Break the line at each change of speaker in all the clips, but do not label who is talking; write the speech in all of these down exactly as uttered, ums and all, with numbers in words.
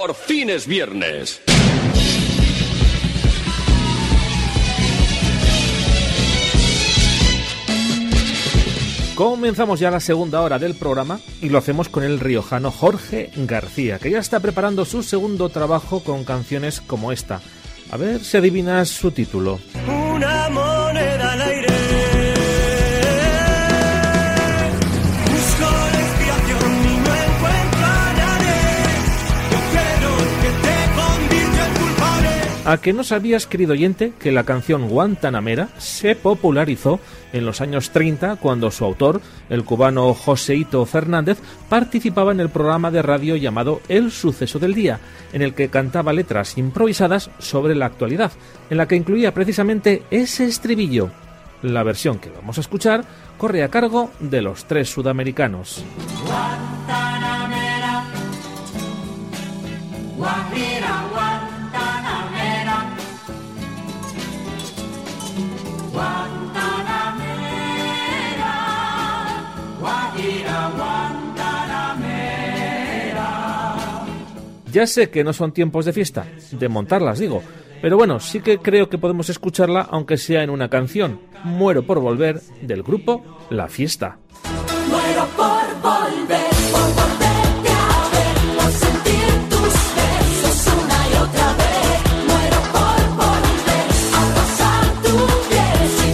Por fin es viernes.
Comenzamos ya la segunda hora del programa y lo hacemos con el riojano Jorge García, que ya está preparando su segundo trabajo con canciones como esta. A ver si adivinas su título.
Una moneda al aire. Busco la inspiración y no encuentro a nadie. Yo quiero que te convierta en culpable.
¿A que no sabías, querido oyente, que la canción Guantanamera se popularizó en los años treinta, cuando su autor, el cubano Joseito Fernández, participaba en el programa de radio llamado El Suceso del Día, en el que cantaba letras improvisadas sobre la actualidad, en la que incluía precisamente ese estribillo? La versión que vamos a escuchar corre a cargo de los Tres Sudamericanos.
Guantanamera, Guajira, Guantanamera, Guantanamera.
Ya sé que no son tiempos de fiesta, de montarlas digo, pero bueno, sí que creo que podemos escucharla aunque sea en una canción. Muero por volver, del grupo La Fiesta.
Muero por volver, por volverte a ver, por sentir tus besos una y otra vez. Muero por volver a rozar tu piel sin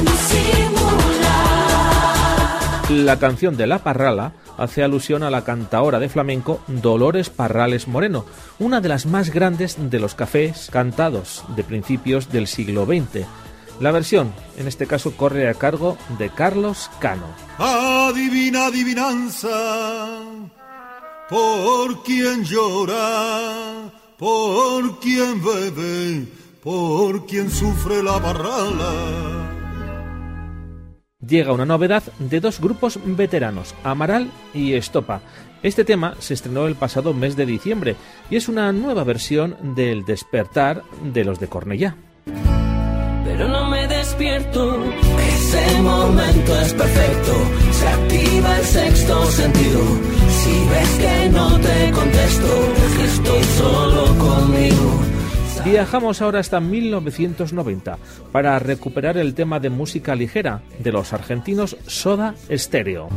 disimular.
La canción de La Parrala hace alusión a la cantaora de flamenco Dolores Parrales Moreno, una de las más grandes de los cafés cantados de principios del siglo veinte. La versión, en este caso, corre a cargo de Carlos Cano.
Adivina adivinanza, por quien llora, por quien bebe, por quien sufre la parrala.
Llega una novedad de dos grupos veteranos, Amaral y Estopa. Este tema se estrenó el pasado mes de diciembre y es una nueva versión del Despertar de los de Cornellá.
Pero no me despierto, ese momento es perfecto, se activa el sexto sentido. Si ves que no te contesto, es que estoy solo conmigo.
Viajamos ahora hasta mil novecientos noventa para recuperar el tema de música ligera de los argentinos Soda Stereo.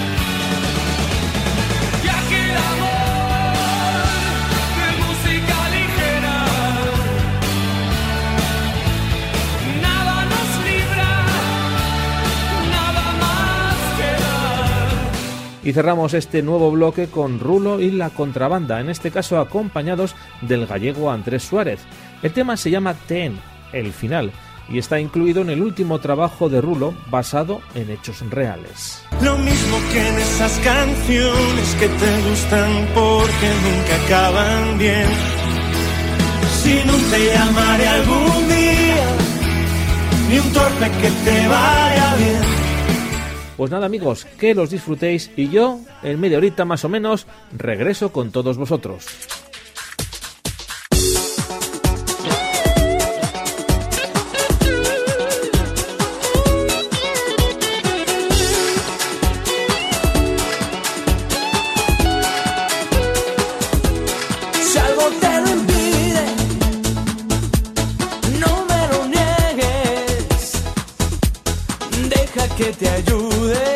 Y cerramos este nuevo bloque con Rulo y la Contrabanda, en este caso acompañados del gallego Andrés Suárez. El tema se llama Ten, el final, y está incluido en el último trabajo de Rulo basado en hechos reales.
Lo mismo que en esas canciones que te gustan porque nunca acaban bien. Si no te llamaré algún día, ni un torpe que te vaya bien.
Pues nada amigos, que los disfrutéis y yo, en media horita más o menos, regreso con todos vosotros.
Si algo te lo impide, no me lo niegues, deja que te ayude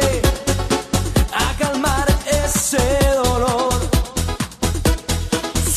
a calmar ese dolor.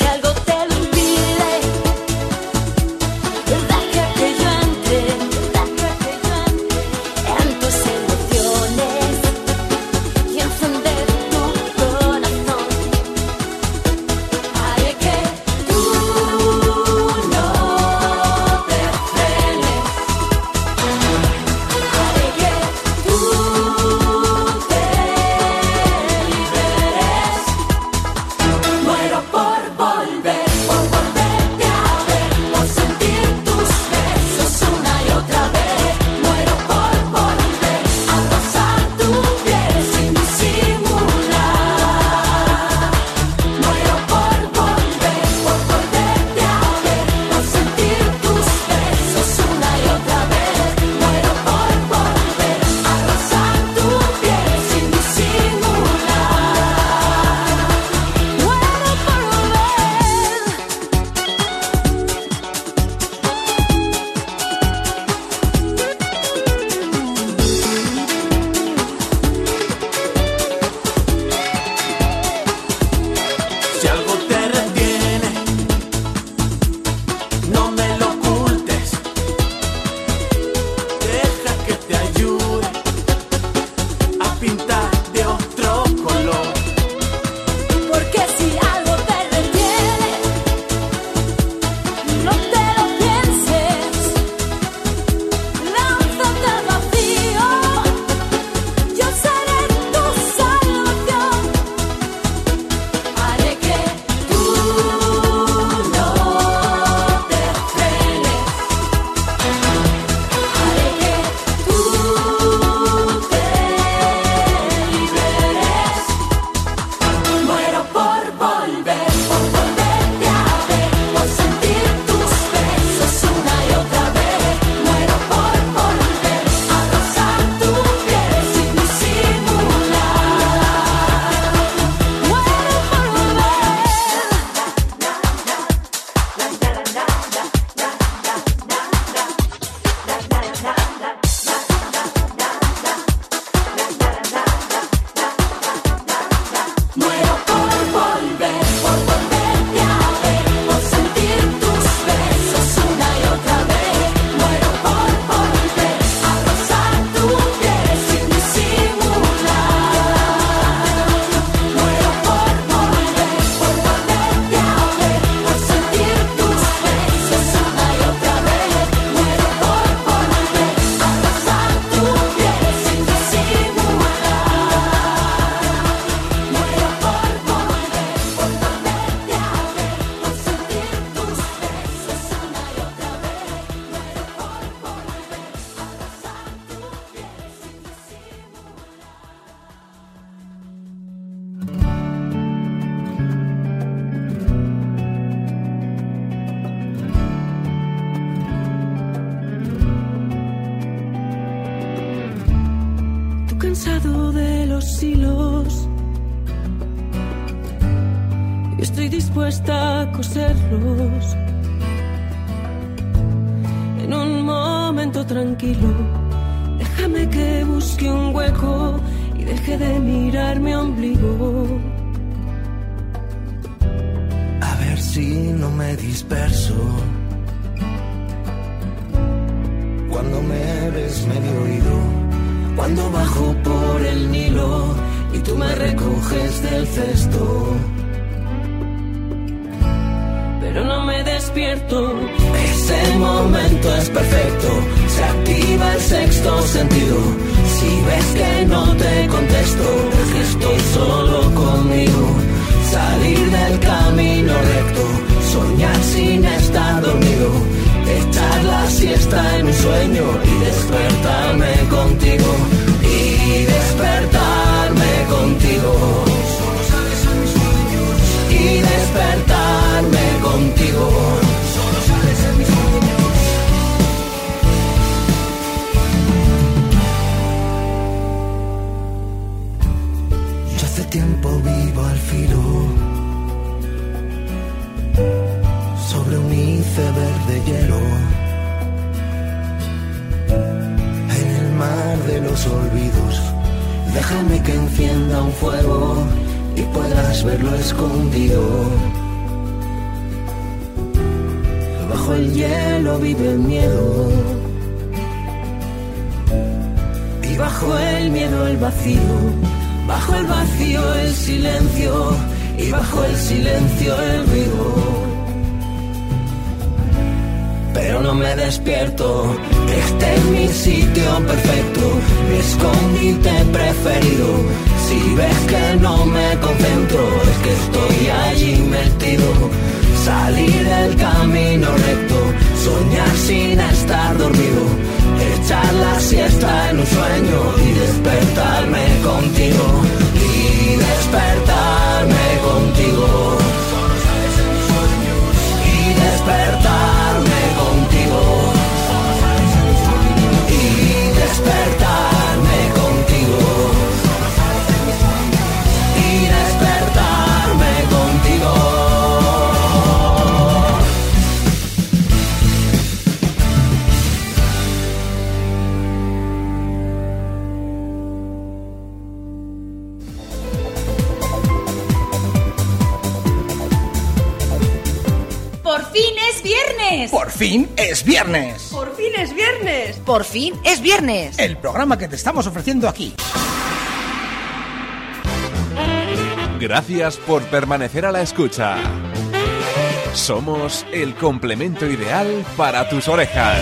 cansado de los hilos y estoy dispuesta a coserlos en un momento tranquilo. Déjame que busque un hueco y deje de mirar mi ombligo.
A ver si no me disperso cuando me ves medio oído,
Cuando bajo por el Nilo y tú me recoges del cesto, pero no me despierto. Ese momento es perfecto, se activa el sexto sentido. Si ves que no te contesto, es que estoy solo conmigo. Salir del camino recto, soñar sin estar dormido, echar la siesta en un sueño y despertarme contigo, y despertarme contigo, solo sales a mis sueños, y despertarme contigo, solo sales en mis sueños.
yo hace tiempo vivo al filo sobre un iceberg de hielo, en el mar de los olvidos. Déjame que encienda un fuego y puedas verlo escondido. Bajo el hielo vive el miedo y bajo el miedo el vacío. Bajo el vacío el silencio y bajo el silencio el ruido. Pero no me despierto, este es mi sitio perfecto, mi escondite preferido. Si ves que no me concentro, es que estoy allí metido. Salir del camino recto, soñar sin estar dormido, echar la siesta en un sueño y despertarme contigo, y despertarme contigo, solo sales en mis sueños, y despertarme contigo, solo sales en mis sueños, y despertarme contigo, solo sales en mis sueños, y despertarme contigo.
¡Por fin es viernes!
¡Por fin es viernes!
¡Por fin es viernes!
Por fin es viernes.
El programa que te estamos ofreciendo aquí.
Gracias por permanecer a la escucha. Somos el complemento ideal para tus orejas.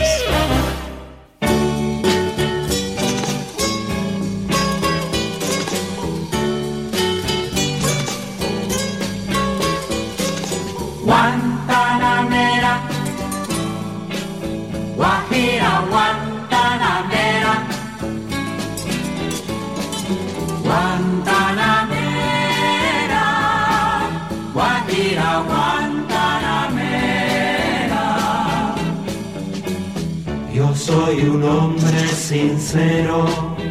Guantanamera, Guajira, Guantanamera, Guantanamera, Guajira, Guantanamera. Yo soy un hombre sincero,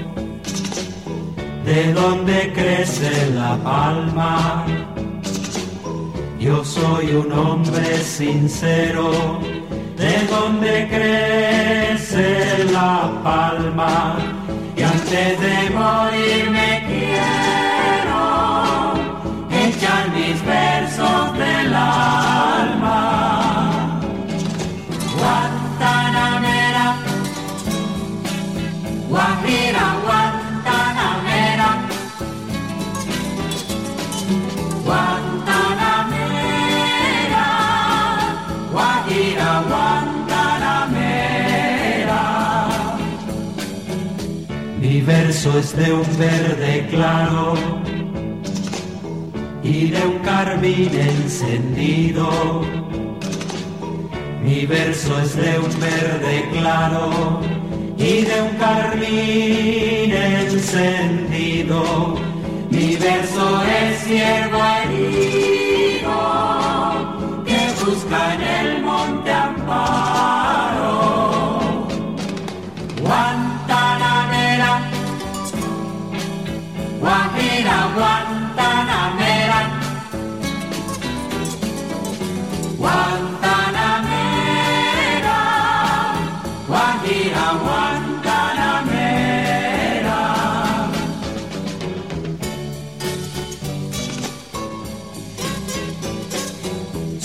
de donde crece la palma. Yo soy un hombre sincero, de donde crece la palma. Y antes de morir me quiero echar mis versos del alma. Guantanamera, Guajira, Guantanamera, Guantanamera, Guajira, Guantanamera. Mi verso es de un verde claro y de un carmín encendido. Mi verso es de un verde claro y de un carmín encendido. Mi verso es ciervo herido que busca en el monte amparo. Guantanamera,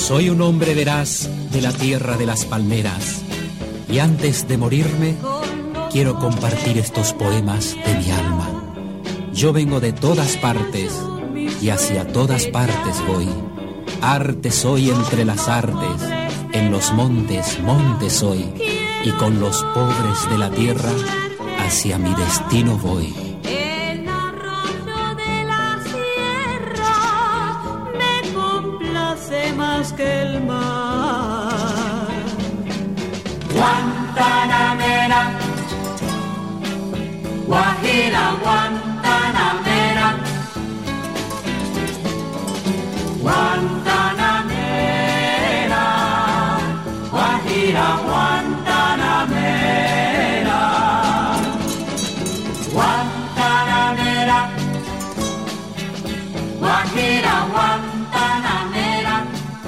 Soy un hombre veraz de la tierra de las palmeras y antes de morirme quiero compartir estos poemas de mi alma. Yo vengo de todas partes y hacia todas partes voy. Arte soy entre las artes, en los montes, montes soy, y con los pobres de la tierra hacia mi destino voy.
El arroyo de la sierra me complace más que el mar.
Guantanamera, Guajira, Guantanamera, Guantanamera, Guajira, Guantanamera, Guantanamera, Guajira, Guantanamera.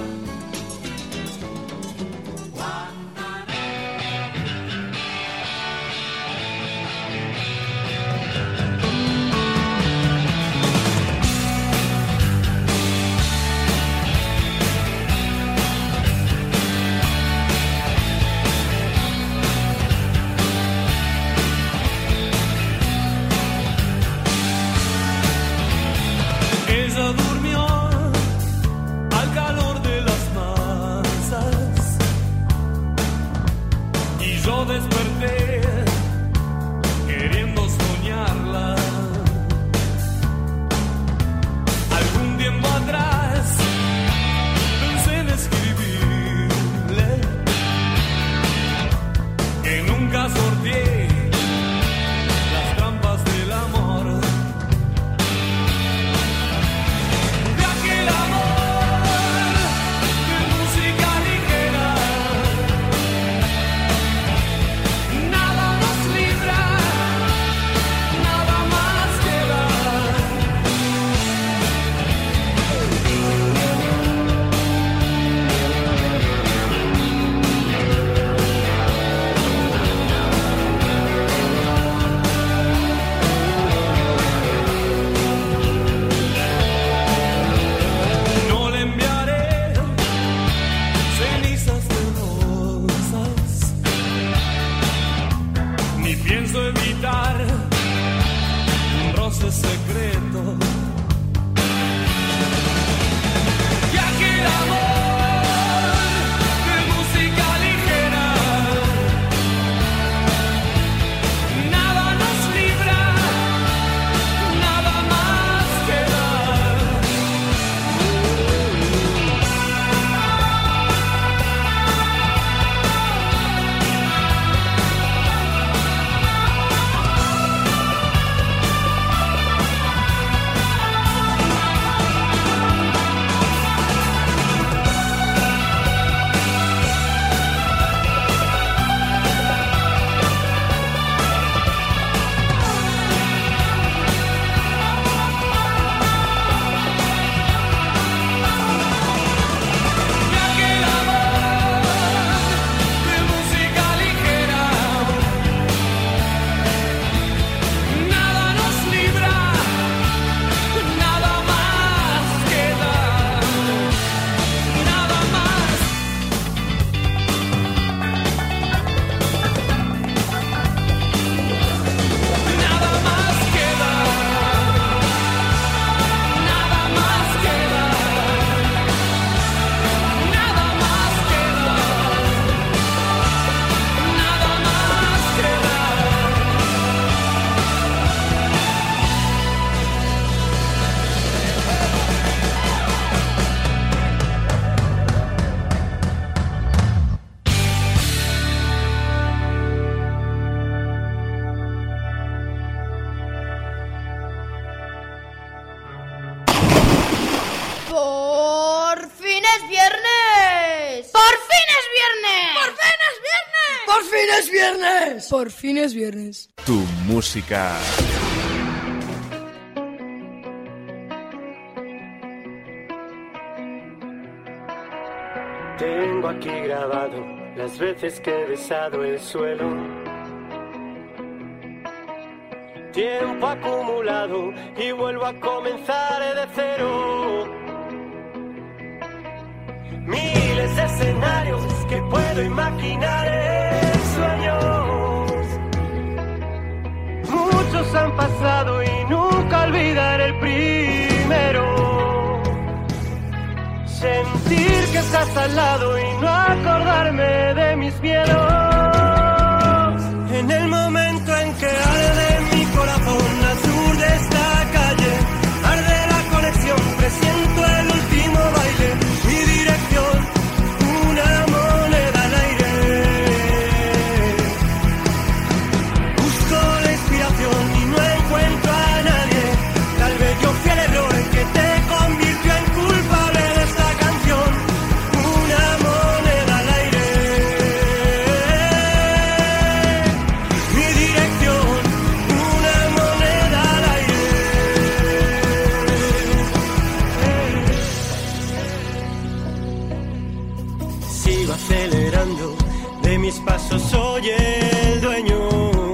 Ella durmió al calor de las masas y yo desperté queriendo soñarla. Algún tiempo atrás pensé en escribirle que nunca sorteé las trampas del amor. Secreto, ya que el amor de música ligera nada nos libra, nada más queda.
¡Por fin es viernes! ¡Por fin es viernes! ¡Por fin es viernes!
¡Por fin es viernes!
Tu música.
Tengo aquí grabado las veces que he besado el suelo. Tiempo acumulado y vuelvo a comenzar de cero. miles de escenarios que puedo imaginar en sueños. Muchos han pasado y nunca olvidaré el primero. Sentir que estás al lado y no acordarme de mis miedos. En el momento en que arde mi corazón al sur de esta calle, arde la conexión, presiento el último baile, mi dirección, una moneda al aire. Busco la inspiración y no encuentro a nadie, tal vez yo fui el error que te convirtió en culpable de esta canción, una moneda al aire. Mi dirección, una moneda al aire. Sigo acelerando, de mis pasos soy el dueño.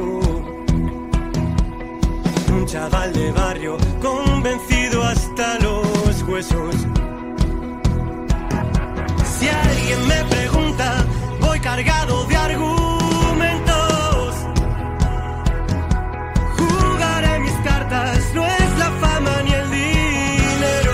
Un chaval de barrio convencido hasta los huesos. Si alguien me pregunta, voy cargado de argumentos. Jugaré mis cartas, no es la fama ni el dinero.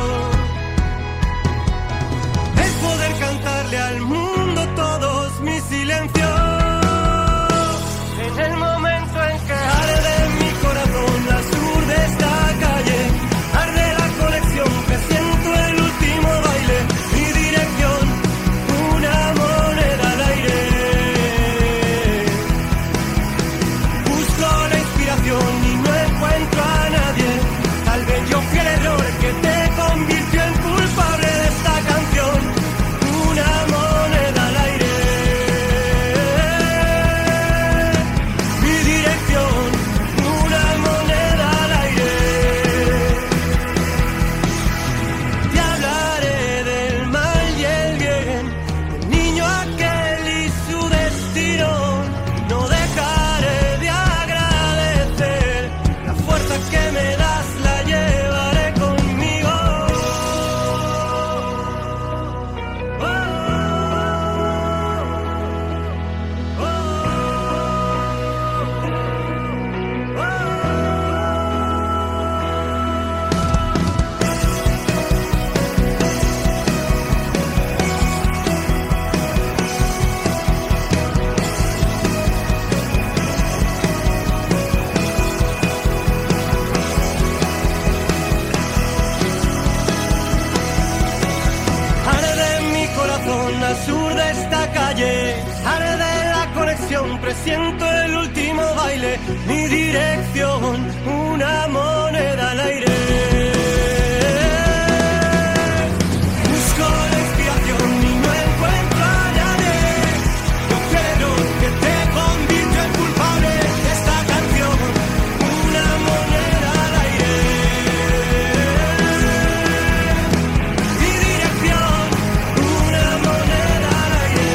Es poder cantarle al mundo todos mis silencios. En el momento en que arde mi corazón al sur de esta calle, arde la conexión, presiento el último baile, mi dirección, una moneda al aire. Busco la inspiración y no encuentro a nadie, tal vez yo fui el error que te convirtió en culpable de esta canción, una moneda al aire. Mi dirección, una moneda al aire. Te hablaré del mal y el bien, del niño aquel y su destino. No dejaré de agradecer la fuerza que me das, la llevaré conmigo. Oh, oh, oh, oh. Arde mi corazón al sur de esta calle, arde la conexión, presiento el último baile, mi dirección, una moneda al aire. Busco la inspiración y no encuentro a nadie, yo quiero que te convirtió en culpable de esta canción, una moneda al aire. Mi dirección, una moneda al aire.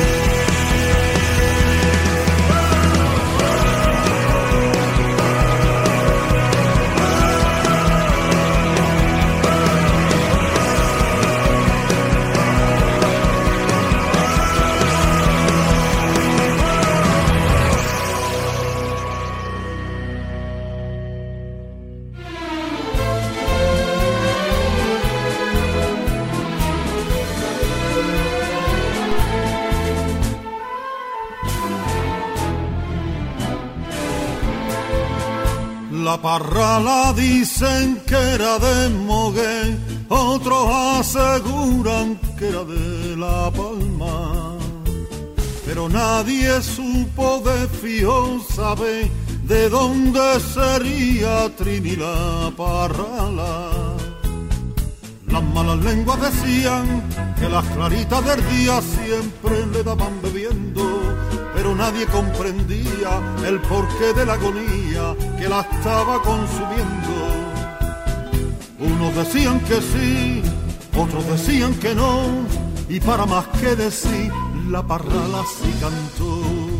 La parrala dicen que era de Mogué, otros aseguran que era de La Palma, pero nadie supo de fijo saber de dónde sería Trini la parrala. Las malas lenguas decían que las claritas del día siempre le daban bebiendo, pero nadie comprendía el porqué de la agonía que la estaba consumiendo. Unos decían que sí, otros decían que no, y para más que decir, la parrala sí cantó.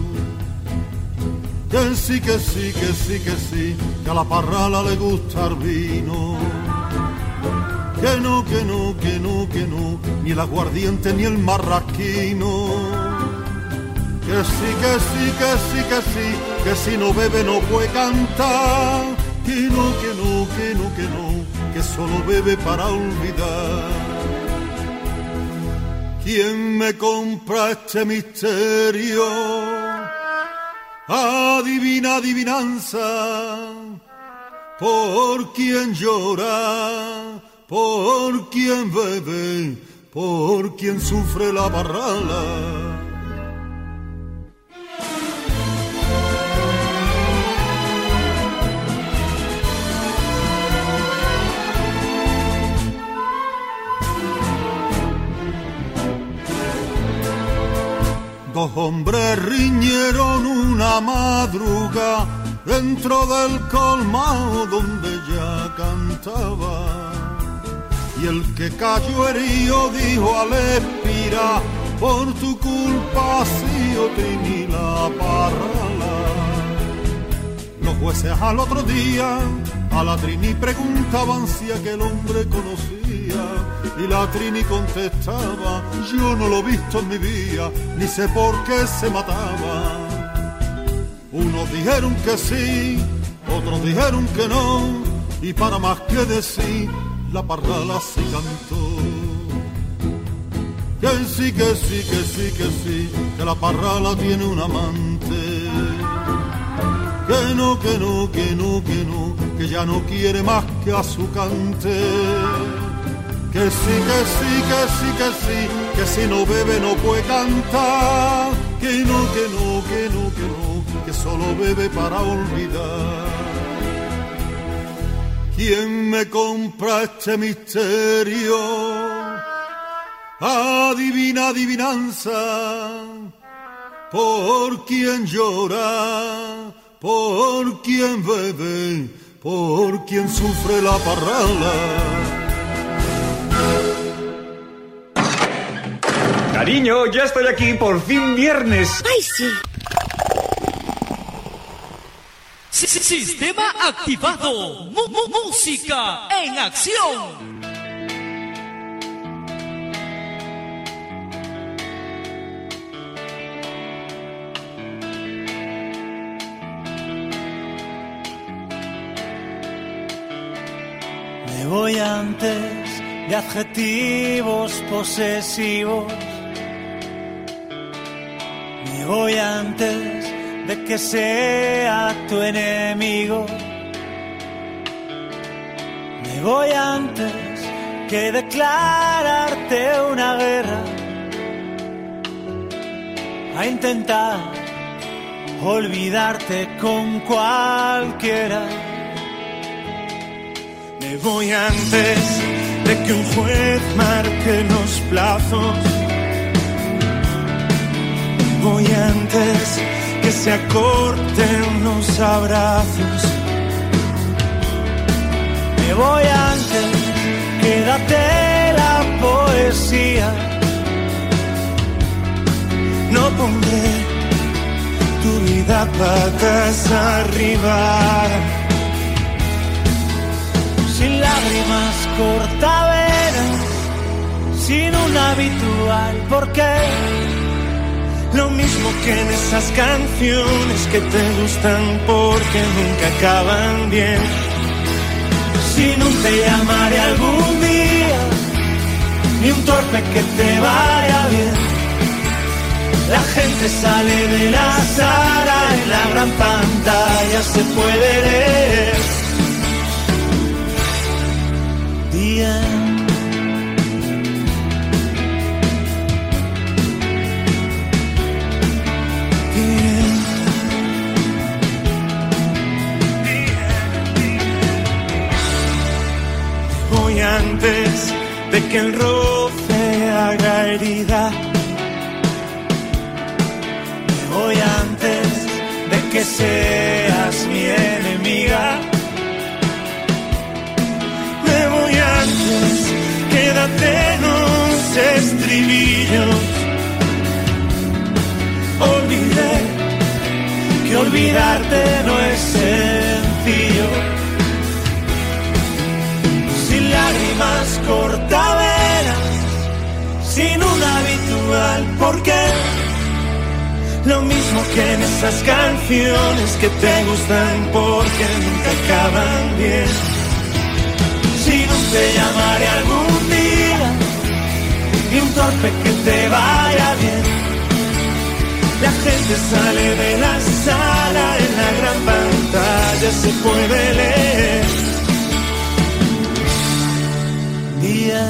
Que sí, que sí, que sí, que sí, que a la parrala le gusta el vino. que no, que no, que no, que no, ni el aguardiente ni el marraquino. Que sí, que sí, que sí, que sí, que si no bebe no puede cantar. Que no, que no, que no, que no, que solo bebe para olvidar. ¿Quién me compra este misterio? Adivina, adivinanza. Por quien llora, por quien bebe, por quien sufre la parrala. Dos hombres riñeron una madrugada dentro del colmado donde ella cantaba. Y el que cayó herido dijo al espira, por tu culpa ha sido Trini la parrala. Los jueces al otro día a la Trini preguntaban si aquel hombre conocía. Y la Trini contestaba, yo no lo he visto en mi vida, ni sé por qué se mataba. Unos dijeron que sí, otros dijeron que no, y para más que decir, la parrala se cantó. Que sí, que sí, que sí, que sí, que la parrala tiene un amante. Que no, que no, que no, que no, que ya no quiere más que a su cante. Que sí, que sí, que sí, que sí, que si no bebe no puede cantar. Que no, que no, que no, que no, que solo bebe para olvidar. ¿Quién me compra este misterio? Adivina, adivinanza. Por quien llora, por quien bebe, por quien sufre la parrala.
Cariño, ya estoy aquí, por fin viernes.
¡Ay, sí!
Sistema activado. Mu mu música en acción.
Me voy antes de adjetivos posesivos. Me voy antes de que sea tu enemigo. Me voy antes que declararte una guerra, a intentar olvidarte con cualquiera. Me voy antes de que un juez marque los plazos. Me voy antes que se acorten los abrazos. Me voy antes, quédate la poesía. No pondré tu vida patas arriba. Sin lágrimas cortaveras, sin un habitual porqué. Lo mismo que en esas canciones que te gustan porque nunca acaban bien. Si no te llamaré algún día, ni un torpe que te vaya bien. La gente sale de la sala, en la gran pantalla se puede leer. Día. Antes de que el roce haga herida, me voy antes de que seas mi enemiga. Me voy antes, quédate en los estribillos. Olvidé que olvidarte no es sencillo. Lágrimas cortavenas, sin un habitual porqué. Lo mismo que en esas canciones que te gustan porque nunca acaban bien. Si no te llamaré algún día y un torpe que te vaya bien. La gente sale de la sala, en la gran pantalla se puede leer. Día.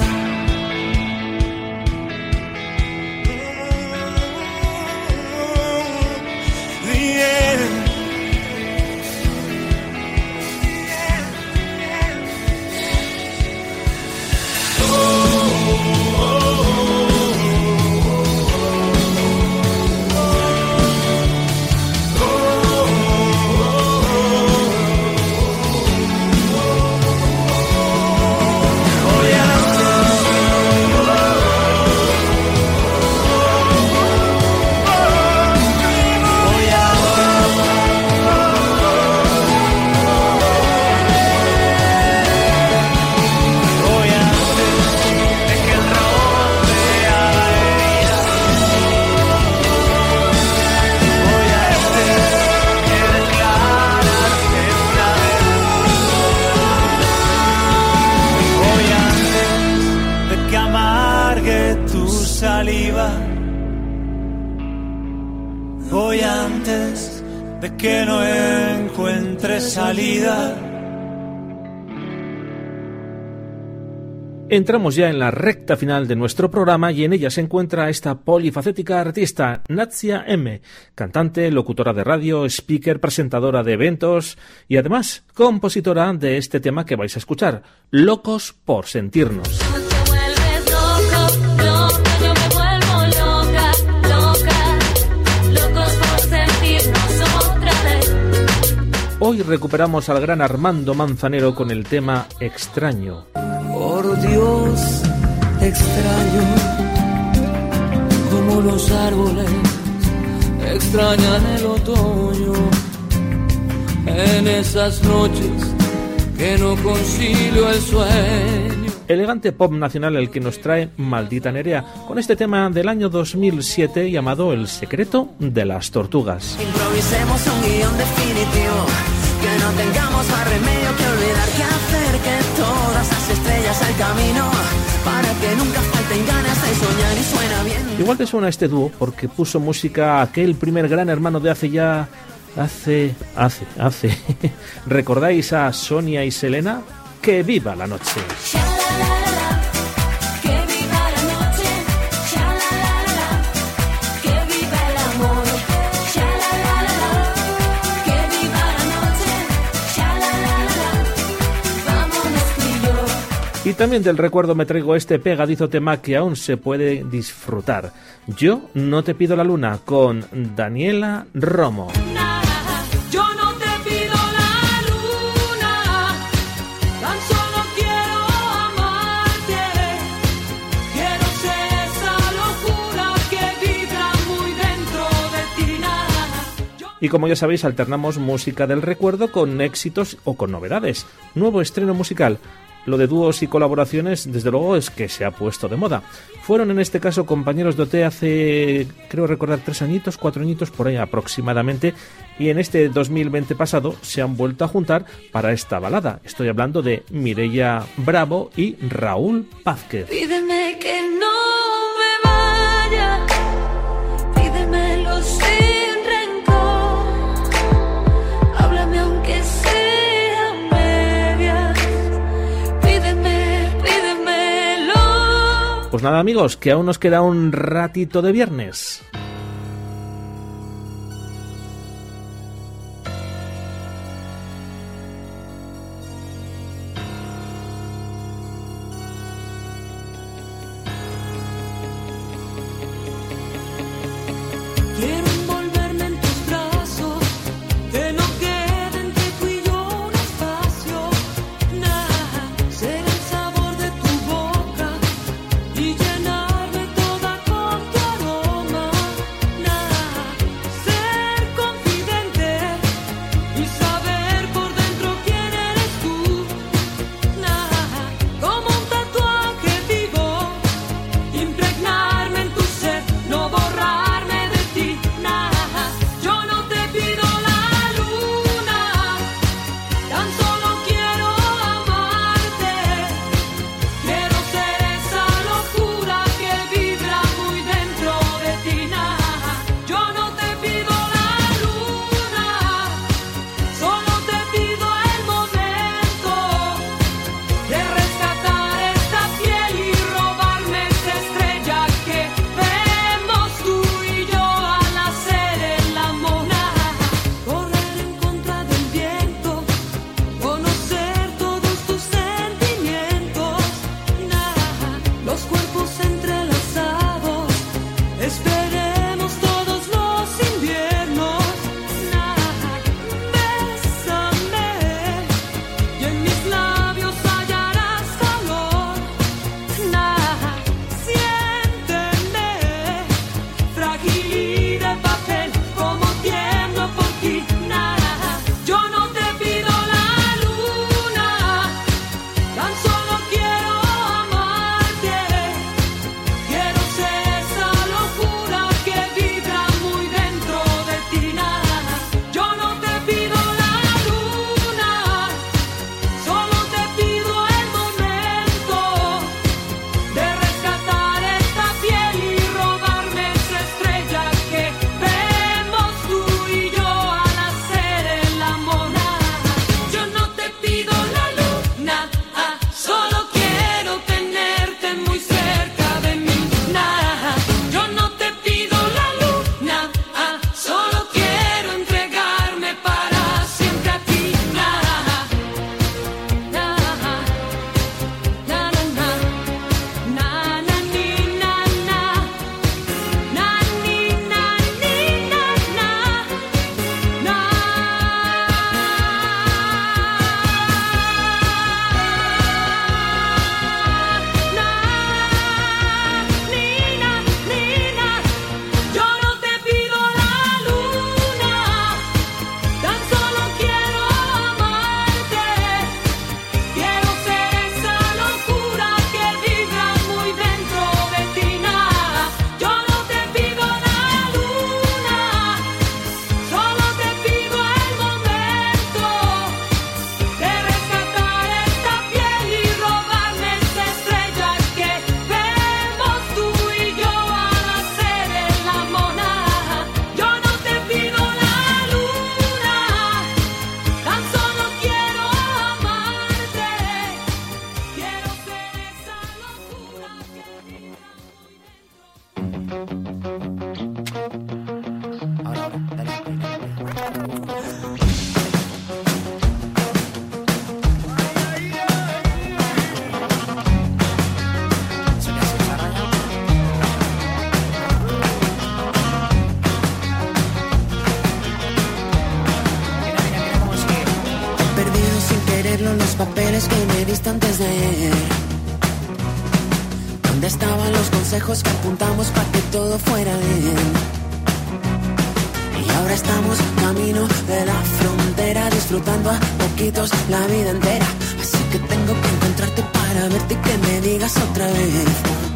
Voy antes de que no encuentre salida.
Entramos ya en la recta final de nuestro programa y en ella se encuentra esta polifacética artista, Natsia M, cantante, locutora de radio, speaker, presentadora de eventos y además compositora de este tema que vais a escuchar, Locos por Sentirnos. Hoy recuperamos al gran Armando Manzanero con el tema Extraño.
Por Dios, extraño como los árboles extrañan el otoño. En esas noches que no concilio el sueño.
Elegante pop nacional el que nos trae Maldita Nerea, con este tema del año dos mil siete llamado El secreto de las tortugas.
Improvisemos un guión definitivo, que no tengamos más remedio que olvidar qué hacer, que todas las estrellas al camino, para que nunca falten ganas de soñar y suena bien.
Igual te suena este dúo porque puso música a aquel primer Gran Hermano de hace ya... hace... hace... hace... ¿Recordáis a Sonia y Selena? ¡Que viva la noche! Y también del recuerdo me traigo este pegadizo tema que aún se puede disfrutar. Yo no te pido la luna, con Daniela Romo.
Yo no te pido la luna, tan solo quiero amarte. Quiero ser esa locura que vibra muy dentro de ti.
Y como ya sabéis, alternamos música del recuerdo con éxitos o con novedades. Nuevo estreno musical. Lo de dúos y colaboraciones, desde luego, es que se ha puesto de moda. Fueron en este caso compañeros de O T hace, creo recordar, tres añitos, cuatro añitos, por ahí aproximadamente, y en este dos mil veinte pasado se han vuelto a juntar para esta balada. Estoy hablando de Mireia Bravo y Raúl Pázquez.
Pídeme que no me vaya, pídemelo sin rencor, háblame aunque sea medias.
Pues nada, amigos, que aún nos queda un ratito de viernes.
Quiero envolverme en tus brazos, que no quede entre tú y yo un espacio, nada, ser el sabor de tu boca y llenarme toda con tu aroma. esperemos todos los inviernos. Nah, bésame y en mis labios hallarás calor. Nah, siénteme frágil y de papel como tiemblo por ti. Nah, yo no te pido la luna, tan solo quiero amarte. Quiero ser esa locura que vibra muy dentro de ti. Nah, yo no te pido la luna, solo te pido el momento de rescatar esta piel y robarme esa estrella que vemos tú y yo al hacer el amor. Nah, yo no te pido la luna, ah, solo quiero tenerte muy cerca de mí. Nah, yo no te pido la luna, ah, solo quiero entregarme para siempre a ti. Nah, nah, na, na, na, na, na, ni, na, na, na, ni, na, ni, na, na, na. Nina, Nina, yo no te pido la luna, tan solo quiero amarte. Quiero ser esa locura que vibra muy dentro de ti. Nah, yo no te pido la luna, solo te pido el momento de rescatar esta piel y robarme esa estrella que vemos tú y yo al hacer el amor. Nah, yo no te pido la luna, tan solo quiero amarte. Quiero ser esa locura que vibra muy dentro.
He perdido sin quererlo los papeles que me diste antes de ayer. ¿Dónde estaban los consejos que apuntamos para que todo fuera bien? Y ahora estamos camino de la frontera, disfrutando a poquitos la vida entera. Así que tengo que encontrarte para verte y que me digas otra vez.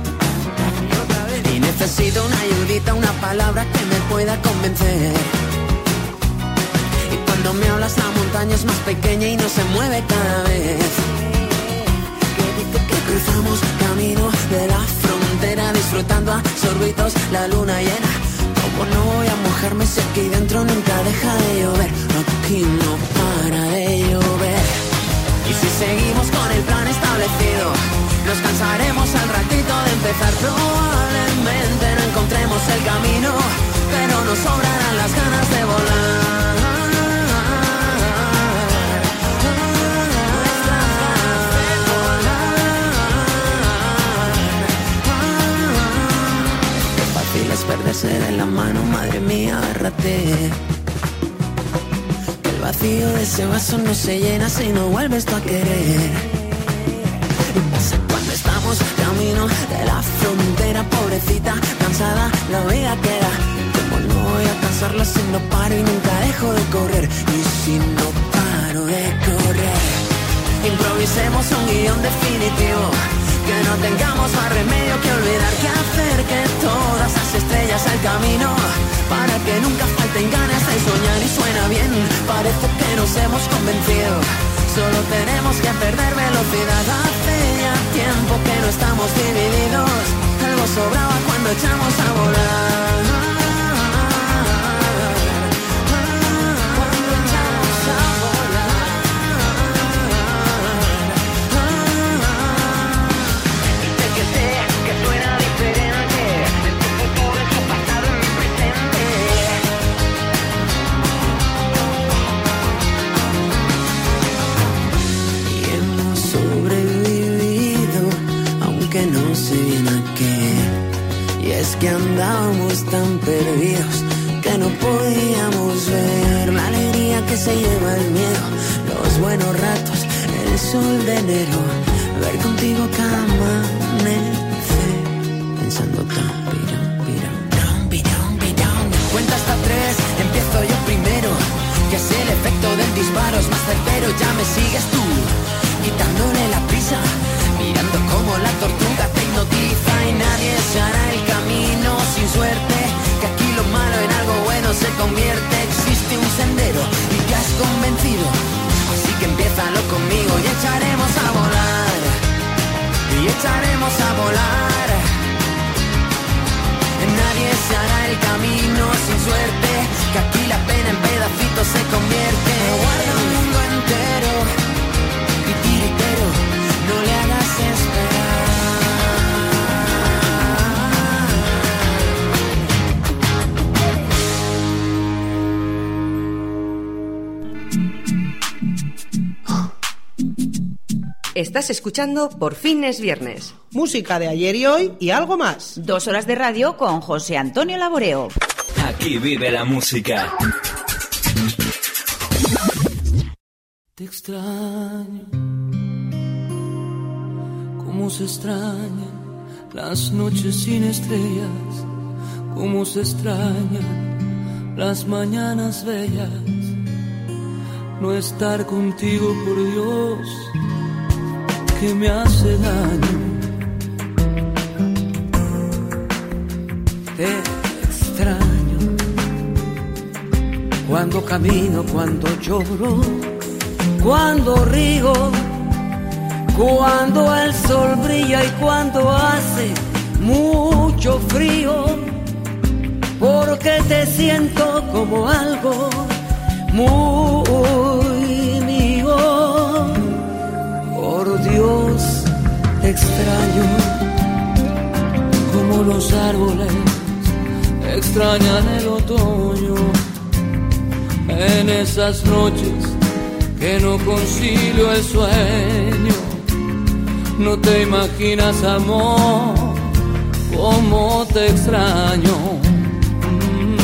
Y necesito una ayudita, una palabra que me pueda convencer. Y cuando me hablas la montaña es más pequeña y no se mueve cada vez. Que cruzamos camino de la frontera, disfrutando a sorbitos la luna llena. Como no voy a mojarme si aquí dentro nunca deja de llover. Aquí no para de llover. Y si seguimos con el plan establecido, nos cansaremos al ratito de empezar. Probablemente no encontremos el camino, pero nos sobrarán las ganas de volar. Qué fácil es perderse de la mano, madre mía, agárrate. Que el vacío de ese vaso no se llena si no vuelves tú a querer. Y pasa cuando estamos camino de la frontera, pobrecita, cansada, la vida queda. Como no voy a cansarla si no paro y nunca dejo de correr. Y si no paro de correr, improvisemos un guión definitivo, que no tengamos más remedio que olvidar que hacer que todas las estrellas al camino, para que nunca falten ganas de soñar. Y suena bien, parece que nos hemos convencido, solo tenemos que perder velocidad. Hace ya tiempo que no estamos divididos, algo sobraba cuando echamos a volar. Cuando echamos a volar. Que sé que suena diferente, de tu futuro en tu pasado en mi presente. Y hemos sobrevivido, aunque no sé bien a qué. Y es que andábamos tan perdidos que no podíamos ver la alegría que se lleva el miedo, los buenos ratos, el sol de enero, ver contigo cada amanecer, pensando tan pirón, pirón, pirón, pirón, pirón. Cuenta hasta tres, empiezo yo primero, que es el efecto del disparo, es más certero, ya me sigues tú, quitándole la prisa, mirando como la tortuga te hipnotiza y nadie se hará el camino sin suerte, que aquí lo malo en algo bueno se convierte, existe un sendero y te has convencido, así que empiézalo conmigo y echaremos a volar, y echaremos a volar, nadie se hará el camino sin suerte, que aquí la pena en pedacitos se convierte, guarda un mundo entero, y tiritero, no le hagas esperar.
Estás escuchando Por fin es viernes.
Música de ayer y hoy y algo más.
Dos horas de radio con José Antonio Laboreo.
Aquí vive la música.
Te extraño, cómo se extrañan las noches sin estrellas, cómo se extrañan las mañanas bellas, no estar contigo, por Dios, que me hace daño. Te extraño cuando camino, cuando lloro, cuando río, cuando el sol brilla y cuando hace mucho frío, porque te siento como algo muy mío. Por Dios, te extraño como los árboles extrañan el otoño, en esas noches que no concilio el sueño. No te imaginas, amor, cómo te extraño. Mm.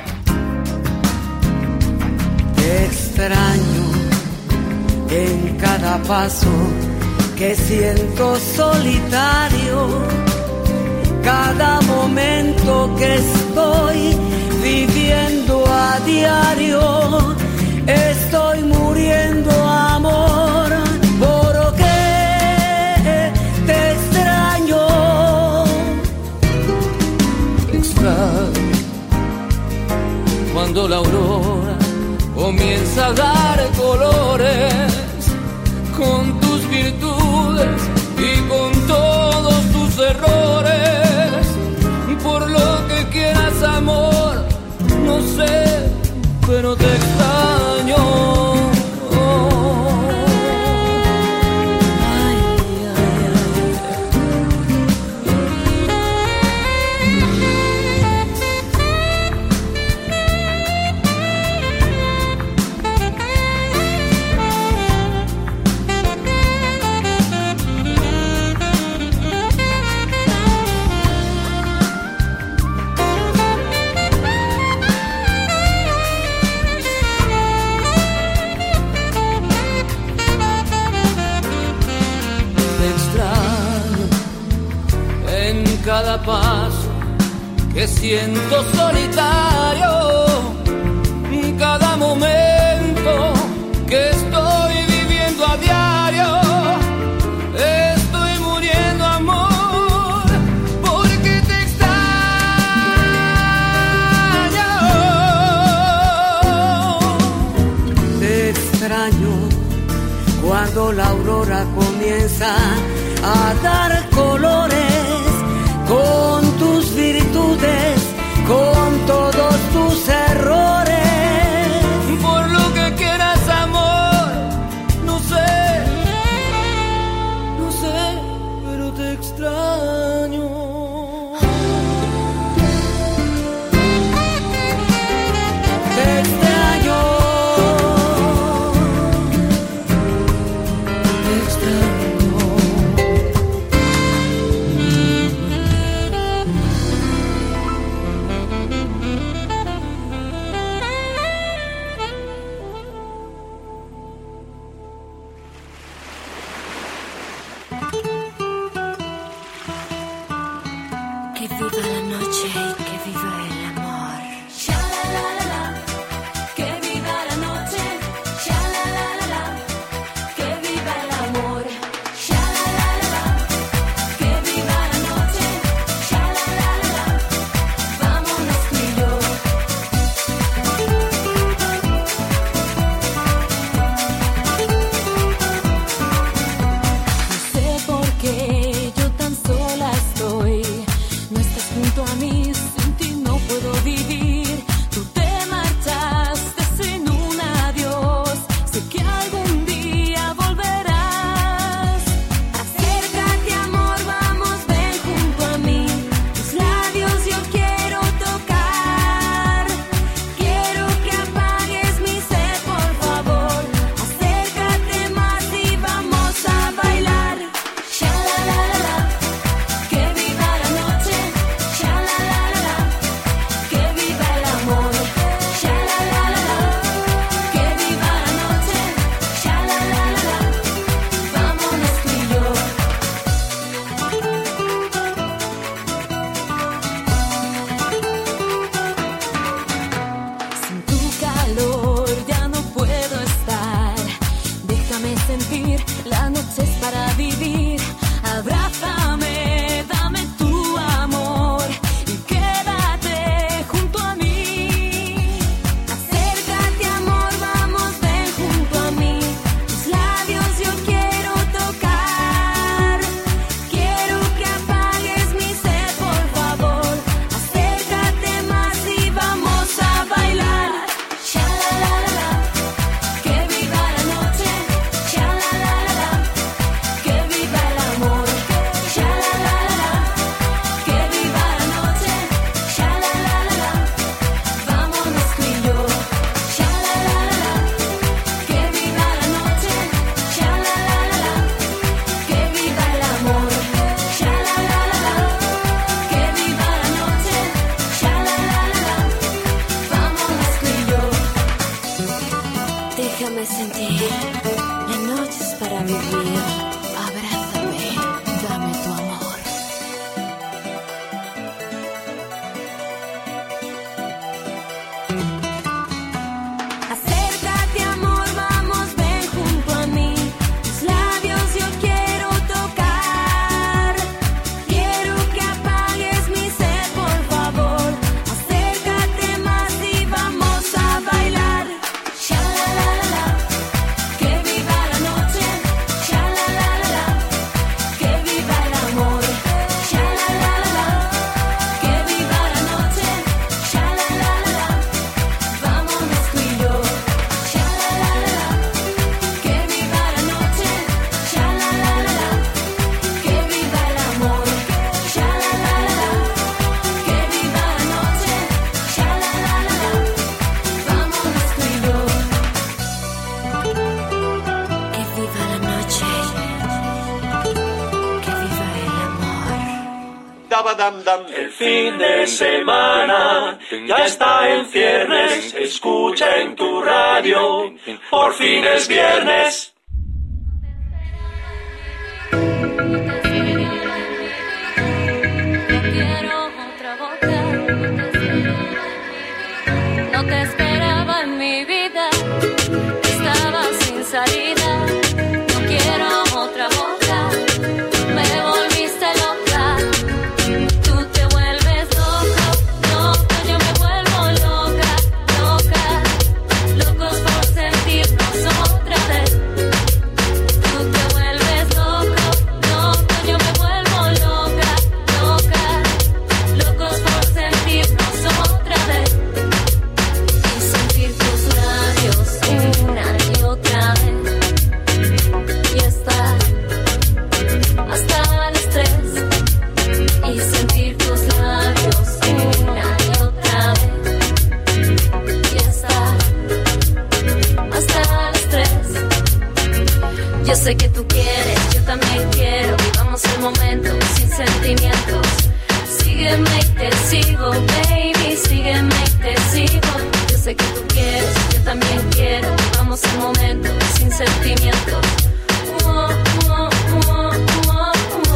Te extraño en cada paso que siento solitario, cada momento que estoy viviendo a diario. Estoy muriendo, amor, porque te extraño. Te extraño cuando la aurora comienza a dar colores, con tus virtudes y con todos tus errores. Por lo que quieras, amor, no sé, pero te extraño. Cada paso que siento solitario, cada momento que estoy viviendo a diario, estoy muriendo, amor, porque te extraño. Te extraño cuando la aurora comienza a dar colores, con tus virtudes, con todos tus errores. Por lo que quieras, amor, no sé, no sé, pero te extraño. Te extraño. Te extraño.
El fin de semana ya está en ciernes. Escucha en tu radio, por fin es viernes.
No te esperaba en mi vida, estaba sin salida. No quiero otra boca, me volviste loca. Tú te vuelves loco, loco, yo me vuelvo loca, loca. Locos por sentirnos otra vez. Tú te vuelves loco, loco, yo me vuelvo loca, loca. Locos por sentirnos otra vez. Sentir tus labios una y otra vez y estar hasta las tres y sentir tus labios una y otra vez y estar hasta las tres. Yo sé que tú quieres, yo también quiero, vivamos el momento sin sentimientos. Sígueme y te sigo, baby, sígueme y te sigo. Yo sé que tú quieres, yo también quiero. Vamos al momento, sin sentimientos. Oh, oh, oh, oh, oh.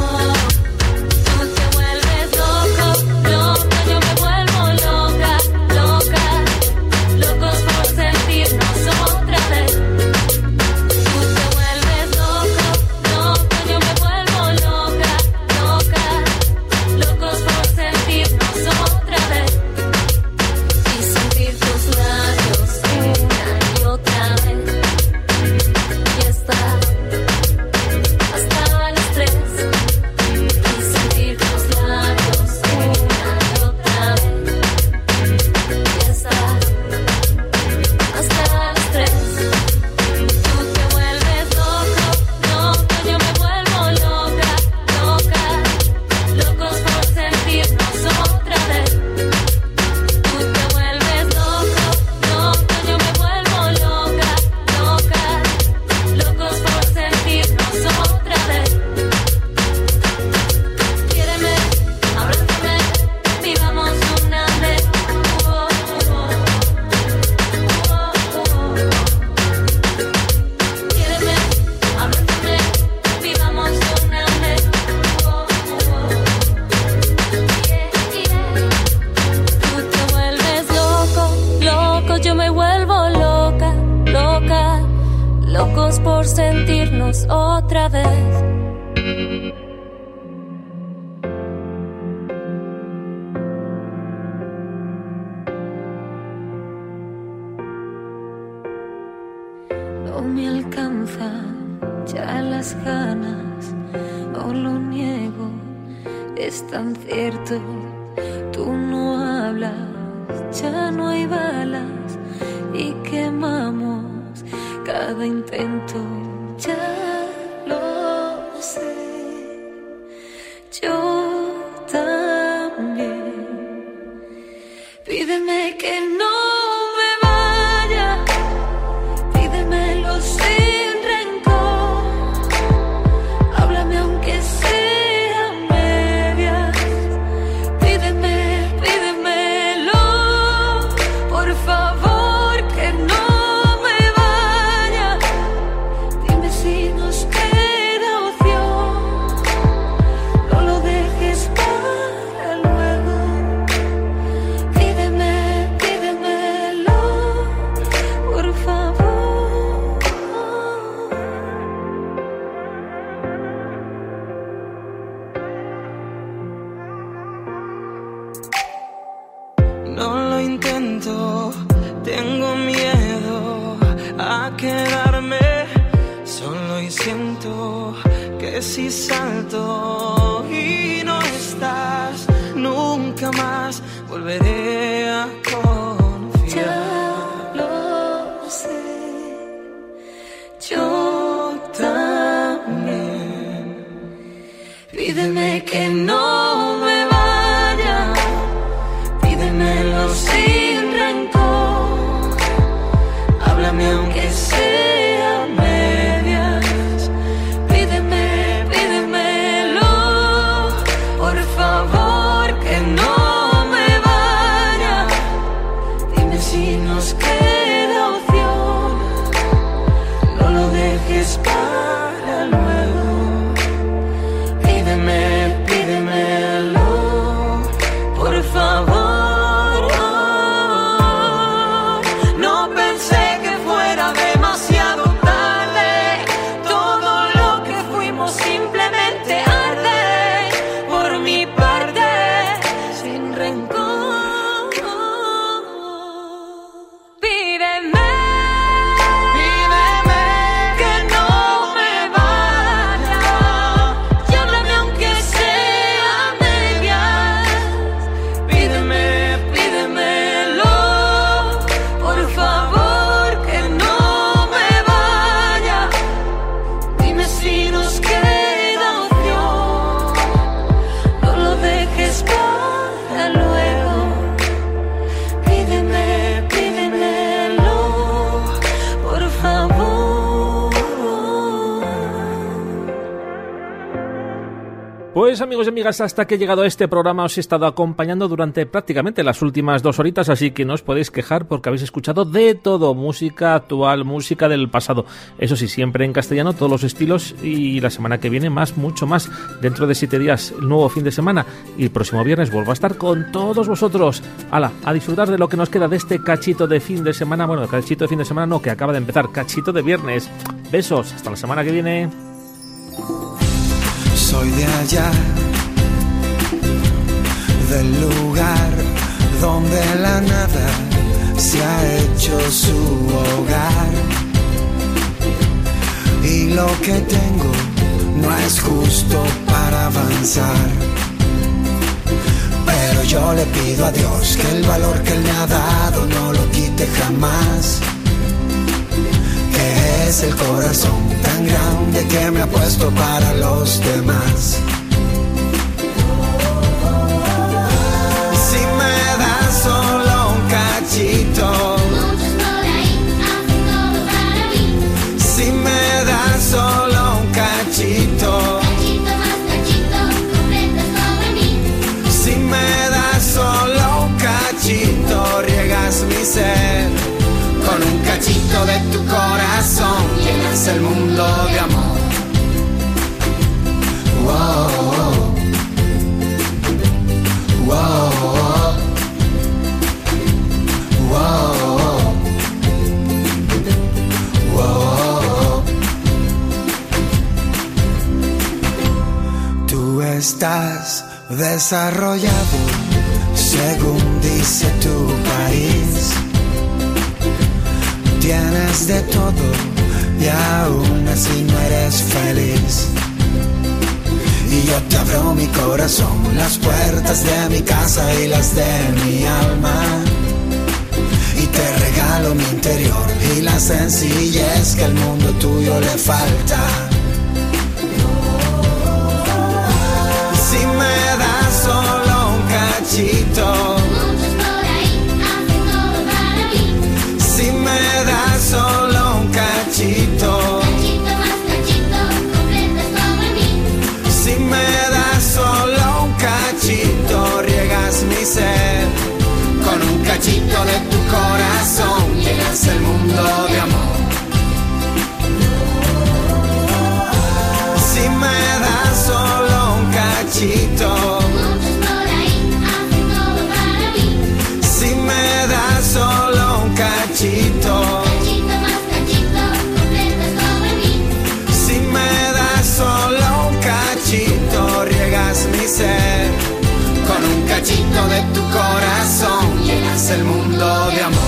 Tú te vuelves loco, loca, yo me vuelvo loca, loca. Locos por sentirnos otra vez. Tú te vuelves loco, loca, yo me vuelvo loca, loca. Locos por sentirnos otra vez. Y sentir tus labios una y otra vez y estar hasta las tres y sentir tus labios una y otra vez y estar hasta las tres. Tú te vuelves loco, loco, yo me vuelvo loca, loca. Locos por sentirnos otra vez. Tú te vuelves loco, loco, yo me vuelvo loca, loca. Locos por sentirnos otra vez. Quiéreme, abrázame, vivamos una vez. Oh, oh, oh. Oh, oh. Quiéreme, abrázame, vivamos una vez. Oh, oh. Yeah, yeah. Tú te vuelves loco, loco, yo me vuelvo loca, loca. Locos por sentirnos otra vez. No me alcanzan ya las ganas, no lo niego, es tan cierto. Tú no hablas, ya no hay balas y quemamos cada intento. Ya lo sé, yo también. Pídeme que no me vaya, pídemelo sin rencor. Háblame aunque sea a medias. Pídeme, pídemelo, por favor que no me vaya. Dime si nos queda opción, no lo dejes para luego. Pídeme, pídemelo, por favor.
No lo intento, tengo miedo a quedarme solo y siento que si salto y no estás, nunca más volveré a confiar.
Ya lo sé, yo también. Pídeme que no me vaya, pídemelo sin rencor. Háblame aunque sea a medias. Pídeme, pídemelo,
nos queda opción, no lo dejes para luego. Pídeme, pídemelo, por favor. No pensé que fuera demasiado tarde, todo lo que fuimos simplemente arde. Por mi parte, sin rencor, pídeme, pídeme que no me vaya, y háblame aunque sea a medias. Pídeme, pídemelo, por favor que no me vaya. Dime si nos queda opción, no lo dejes para luego. Pídeme, pídemelo, por favor.
Pues amigos y amigas, hasta que he llegado a este programa os he estado acompañando durante prácticamente las últimas dos horitas, así que no os podéis quejar porque habéis escuchado de todo, música actual, música del pasado, eso sí, siempre en castellano, todos los estilos, y la semana que viene más, mucho más. Dentro de siete días, el nuevo fin de semana, y el próximo viernes vuelvo a estar con todos vosotros. Hala, a disfrutar de lo que nos queda de este cachito de fin de semana, bueno, cachito de fin de semana no, que acaba de empezar, cachito de viernes. Besos, hasta la semana que viene.
Soy de allá, del lugar donde la nada se ha hecho su hogar. Y lo que tengo no es justo para avanzar. Pero yo le pido a Dios que el valor que Él me ha dado no lo quite jamás. Que es el corazón tan grande que me ha puesto para los demás. Si me das solo un cachito, muchos por ahí hacen todo para mí. Si me das solo un cachito, cachito más cachito, completas todo en mí. Si me das solo un cachito, riegas mi ser. Con un cachito de tu corazón llenas el mundo de amor. Wow, wow, wow, wow. Tú estás desarrollado según dice tu país. Tienes de todo y aún así no eres feliz. Y yo te abro mi corazón, las puertas de mi casa y las de mi alma. Y te regalo mi interior y la sencillez que al mundo tuyo le falta. Si me das solo un cachito, muchos por ahí hacen todo para mí. Si me das solo un cachito, cachito más cachito, completas todo en mí. Si me das solo un cachito, riegas mi ser. Con un cachito de tu corazón llenas el mundo de amor. Si me das solo un cachito, muchos por ahí hacen todo para mí. Si me das solo un cachito, cachito más cachito, completas todo en mí. Si me das solo un cachito, riegas mi ser. Con un cachito de tu corazón llenas el mundo de amor.